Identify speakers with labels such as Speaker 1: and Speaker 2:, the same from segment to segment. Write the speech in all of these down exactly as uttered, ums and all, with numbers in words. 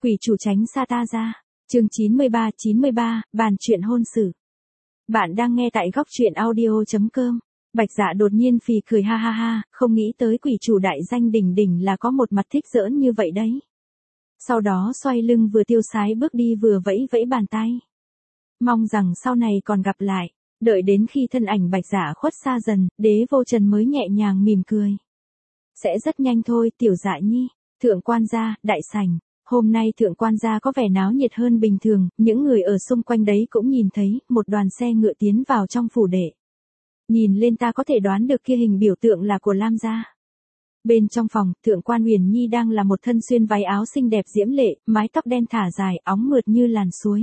Speaker 1: Quỷ chủ tránh xa ta ra. Chương chín mươi ba chín mươi ba, bàn chuyện hôn sự. Bạn đang nghe tại góc truyện audio chấm com. Bạch Dạ đột nhiên phì cười ha ha ha, không nghĩ tới quỷ chủ đại danh đỉnh đỉnh là có một mặt thích giỡn như vậy đấy. Sau đó xoay lưng vừa tiêu sái bước đi vừa vẫy vẫy bàn tay. Mong rằng sau này còn gặp lại. Đợi đến khi thân ảnh Bạch Dạ khuất xa dần, Đế Vô Trần mới nhẹ nhàng mỉm cười. Sẽ rất nhanh thôi, tiểu Dạ nhi. Thượng quan gia, đại sảnh. Hôm nay thượng quan gia có vẻ náo nhiệt hơn bình thường, những người ở xung quanh đấy cũng nhìn thấy, một đoàn xe ngựa tiến vào trong phủ đệ. Nhìn lên ta có thể đoán được kia hình biểu tượng là của Lam gia. Bên trong phòng, thượng quan Huyền Nhi đang là một thân xuyên váy áo xinh đẹp diễm lệ, mái tóc đen thả dài, óng mượt như làn suối.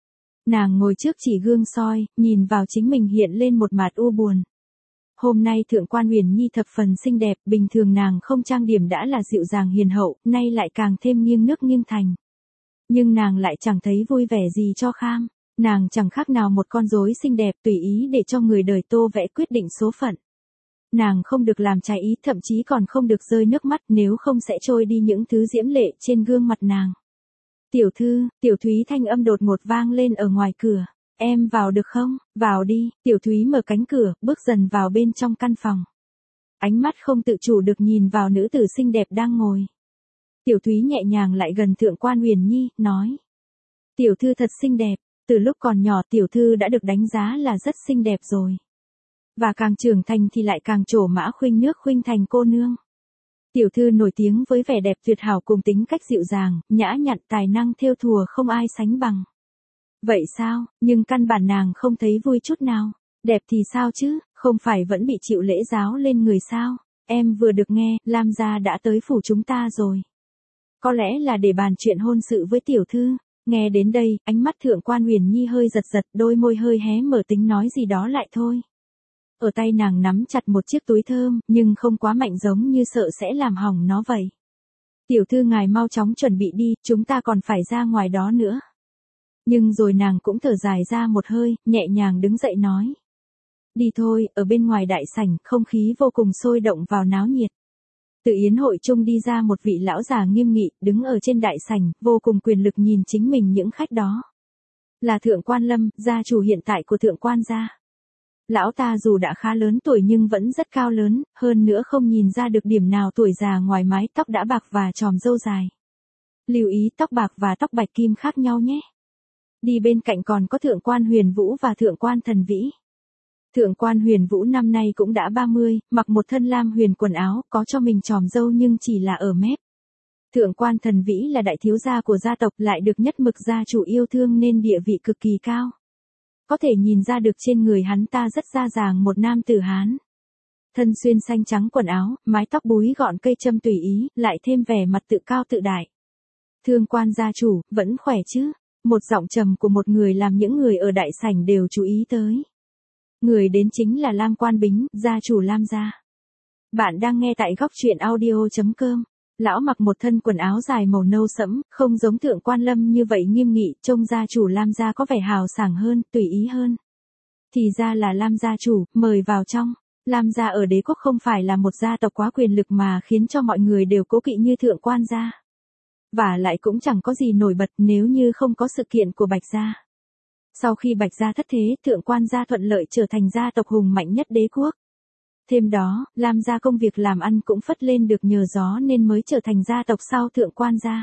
Speaker 1: Nàng ngồi trước chỉ gương soi, nhìn vào chính mình hiện lên một mặt u buồn. Hôm nay thượng quan Huyền Nhi thập phần xinh đẹp, bình thường nàng không trang điểm đã là dịu dàng hiền hậu, nay lại càng thêm nghiêng nước nghiêng thành. Nhưng nàng lại chẳng thấy vui vẻ gì cho kham, nàng chẳng khác nào một con rối xinh đẹp tùy ý để cho người đời tô vẽ quyết định số phận. Nàng không được làm trái ý, thậm chí còn không được rơi nước mắt, nếu không sẽ trôi đi những thứ diễm lệ trên gương mặt nàng. Tiểu thư, Tiểu Thúy thanh âm đột ngột vang lên ở ngoài cửa. Em vào được không? Vào đi. Tiểu Thúy mở cánh cửa, bước dần vào bên trong căn phòng. Ánh mắt không tự chủ được nhìn vào nữ tử xinh đẹp đang ngồi. Tiểu Thúy nhẹ nhàng lại gần thượng quan Huyền Nhi, nói. Tiểu thư thật xinh đẹp, từ lúc còn nhỏ tiểu thư đã được đánh giá là rất xinh đẹp rồi. Và càng trưởng thành thì lại càng trổ mã khuynh nước khuynh thành cô nương. Tiểu thư nổi tiếng với vẻ đẹp tuyệt hảo cùng tính cách dịu dàng, nhã nhặn, tài năng thêu thùa không ai sánh bằng. Vậy sao, nhưng căn bản nàng không thấy vui chút nào. Đẹp thì sao chứ, không phải vẫn bị chịu lễ giáo lên người sao? Em vừa được nghe, Lam gia đã tới phủ chúng ta rồi. Có lẽ là để bàn chuyện hôn sự với tiểu thư. Nghe đến đây, ánh mắt thượng quan Huyền Nhi hơi giật giật, đôi môi hơi hé mở tính nói gì đó lại thôi. Ở tay nàng nắm chặt một chiếc túi thơm, nhưng không quá mạnh giống như sợ sẽ làm hỏng nó vậy. Tiểu thư ngài mau chóng chuẩn bị đi, chúng ta còn phải ra ngoài đó nữa. Nhưng rồi nàng cũng thở dài ra một hơi, nhẹ nhàng đứng dậy nói. Đi thôi, ở bên ngoài đại sảnh, không khí vô cùng sôi động vào náo nhiệt. Từ yến hội chung đi ra một vị lão già nghiêm nghị, đứng ở trên đại sảnh, vô cùng quyền lực nhìn chính mình những khách đó. Là thượng quan Lâm, gia chủ hiện tại của thượng quan gia. Lão ta dù đã khá lớn tuổi nhưng vẫn rất cao lớn, hơn nữa không nhìn ra được điểm nào tuổi già ngoài mái tóc đã bạc và tròm râu dài. Lưu ý tóc bạc và tóc bạch kim khác nhau nhé. Đi bên cạnh còn có thượng quan Huyền Vũ và thượng quan Thần Vĩ. Thượng quan Huyền Vũ năm nay cũng đã ba mươi, mặc một thân lam huyền quần áo, có cho mình tròm râu nhưng chỉ là ở mép. Thượng quan Thần Vĩ là đại thiếu gia của gia tộc, lại được nhất mực gia chủ yêu thương nên địa vị cực kỳ cao. Có thể nhìn ra được trên người hắn ta rất ra dàng một nam tử Hán. Thân xuyên xanh trắng quần áo, mái tóc búi gọn cây châm tùy ý, lại thêm vẻ mặt tự cao tự đại. Thượng quan gia chủ, vẫn khỏe chứ? Một giọng trầm của một người làm những người ở đại sảnh đều chú ý tới. Người đến chính là Lam Quan Bính, gia chủ Lam gia. Bạn đang nghe tại góc truyện audio chấm com. Lão mặc một thân quần áo dài màu nâu sẫm, không giống thượng quan Lâm như vậy nghiêm nghị, trông gia chủ Lam gia có vẻ hào sảng hơn, tùy ý hơn. Thì ra là Lam gia chủ, mời vào trong. Lam gia ở đế quốc không phải là một gia tộc quá quyền lực mà khiến cho mọi người đều cố kỵ như thượng quan gia. Và lại cũng chẳng có gì nổi bật nếu như không có sự kiện của Bạch gia. Sau khi Bạch gia thất thế, thượng quan gia thuận lợi trở thành gia tộc hùng mạnh nhất đế quốc. Thêm đó, Lam gia công việc làm ăn cũng phất lên được nhờ gió nên mới trở thành gia tộc sau thượng quan gia.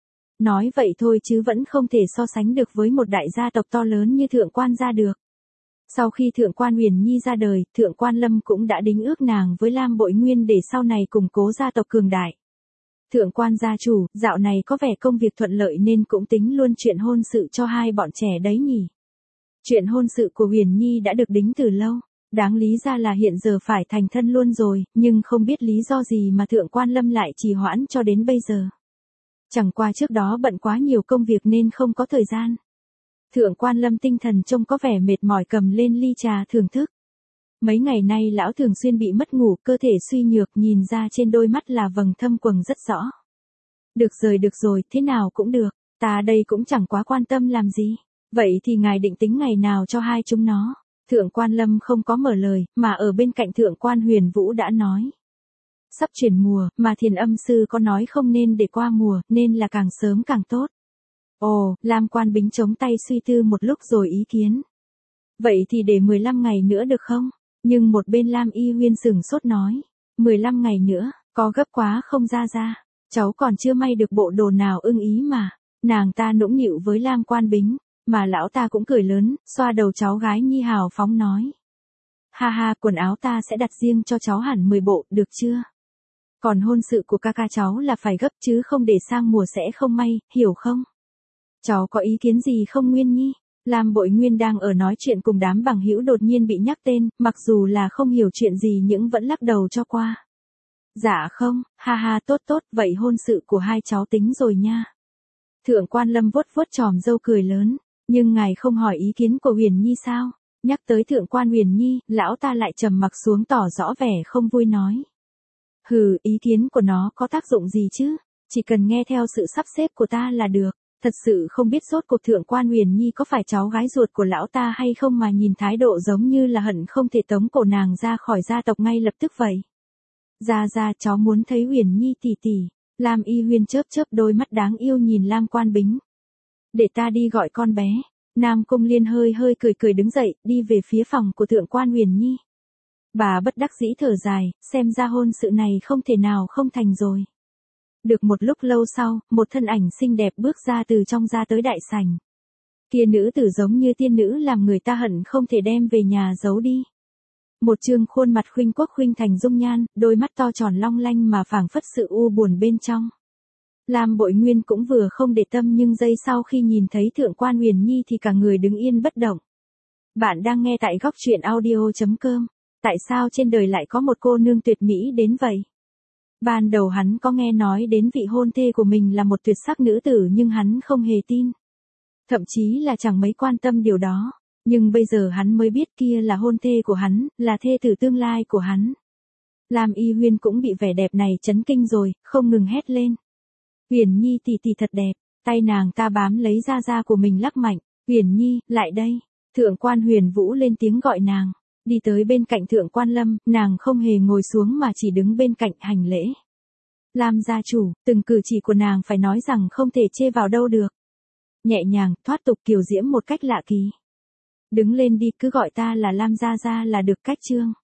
Speaker 1: Nói vậy thôi chứ vẫn không thể so sánh được với một đại gia tộc to lớn như thượng quan gia được. Sau khi thượng quan Huyền Nhi ra đời, thượng quan Lâm cũng đã đính ước nàng với Lam Bội Nguyên để sau này củng cố gia tộc cường đại. Thượng quan gia chủ, dạo này có vẻ công việc thuận lợi nên cũng tính luôn chuyện hôn sự cho hai bọn trẻ đấy nhỉ. Chuyện hôn sự của Huyền Nhi đã được đính từ lâu. Đáng lý ra là hiện giờ phải thành thân luôn rồi, nhưng không biết lý do gì mà thượng quan Lâm lại trì hoãn cho đến bây giờ. Chẳng qua trước đó bận quá nhiều công việc nên không có thời gian. Thượng quan Lâm tinh thần trông có vẻ mệt mỏi cầm lên ly trà thưởng thức. Mấy ngày nay lão thường xuyên bị mất ngủ, cơ thể suy nhược, nhìn ra trên đôi mắt là vầng thâm quầng rất rõ. Được rồi được rồi, thế nào cũng được, ta đây cũng chẳng quá quan tâm làm gì. Vậy thì ngài định tính ngày nào cho hai chúng nó? Thượng quan Lâm không có mở lời, mà ở bên cạnh thượng quan Huyền Vũ đã nói. Sắp chuyển mùa, mà Thiền Âm sư có nói không nên để qua mùa, nên là càng sớm càng tốt. Ồ, Lam Quan Bính chống tay suy tư một lúc rồi ý kiến. Vậy thì để mười lăm ngày nữa được không? Nhưng một bên Lam Y Huyên sửng sốt nói. mười lăm ngày nữa, có gấp quá không ra ra? Cháu còn chưa may được bộ đồ nào ưng ý mà. Nàng ta nũng nịu với Lam Quan Bính, mà lão ta cũng cười lớn, xoa đầu cháu gái nhi hào phóng nói. Ha ha, quần áo ta sẽ đặt riêng cho cháu hẳn mười bộ, được chưa? Còn hôn sự của ca ca cháu là phải gấp chứ không để sang mùa sẽ không may, hiểu không? Cháu có ý kiến gì không Nguyên Nhi? Lam Bội Nguyên đang ở nói chuyện cùng đám bằng hữu đột nhiên bị nhắc tên, mặc dù là không hiểu chuyện gì nhưng vẫn lắc đầu cho qua. Dạ không, ha ha tốt tốt, vậy hôn sự của hai cháu tính rồi nha. Thượng quan Lâm vuốt vuốt tròm râu cười lớn, nhưng ngài không hỏi ý kiến của Huyền Nhi sao? Nhắc tới thượng quan Huyền Nhi, lão ta lại trầm mặc xuống tỏ rõ vẻ không vui nói. Hừ, ý kiến của nó có tác dụng gì chứ? Chỉ cần nghe theo sự sắp xếp của ta là được. Thật sự không biết rốt cuộc thượng quan Huyền Nhi có phải cháu gái ruột của lão ta hay không mà nhìn thái độ giống như là hận không thể tống cổ nàng ra khỏi gia tộc ngay lập tức vậy. Ra ra cháu muốn thấy Huyền Nhi tỷ tỷ. Lam Y Huyên chớp chớp đôi mắt đáng yêu nhìn Lam Quan Bính. Để ta đi gọi con bé. Nam Cung Liên hơi hơi cười cười đứng dậy, đi về phía phòng của thượng quan Huyền Nhi. Bà bất đắc dĩ thở dài, xem ra hôn sự này không thể nào không thành rồi. Được một lúc lâu sau, một thân ảnh xinh đẹp bước ra từ trong ra tới đại sảnh. Kia nữ tử giống như tiên nữ làm người ta hận không thể đem về nhà giấu đi. Một trương khuôn mặt khuynh quốc khuynh thành dung nhan, đôi mắt to tròn long lanh mà phảng phất sự u buồn bên trong. Lam Bội Nguyên cũng vừa không để tâm nhưng giây sau khi nhìn thấy thượng quan Huyền Nhi thì cả người đứng yên bất động. Bạn đang nghe tại góc truyện audio chấm com. Tại sao trên đời lại có một cô nương tuyệt mỹ đến vậy? Ban đầu hắn có nghe nói đến vị hôn thê của mình là một tuyệt sắc nữ tử nhưng hắn không hề tin. Thậm chí là chẳng mấy quan tâm điều đó. Nhưng bây giờ hắn mới biết kia là hôn thê của hắn, là thê tử tương lai của hắn. Lam Y Huyên cũng bị vẻ đẹp này chấn kinh rồi, không ngừng hét lên. Huyền Nhi tỷ tỷ thật đẹp, tay nàng ta bám lấy da da của mình lắc mạnh. Huyền Nhi, lại đây. Thượng quan Huyền Vũ lên tiếng gọi nàng. Đi tới bên cạnh thượng quan Lâm, nàng không hề ngồi xuống mà chỉ đứng bên cạnh hành lễ. Lam gia chủ, từng cử chỉ của nàng phải nói rằng không thể chê vào đâu được. Nhẹ nhàng, thoát tục kiều diễm một cách lạ kỳ. Đứng lên đi, cứ gọi ta là Lam gia gia là được cách chương.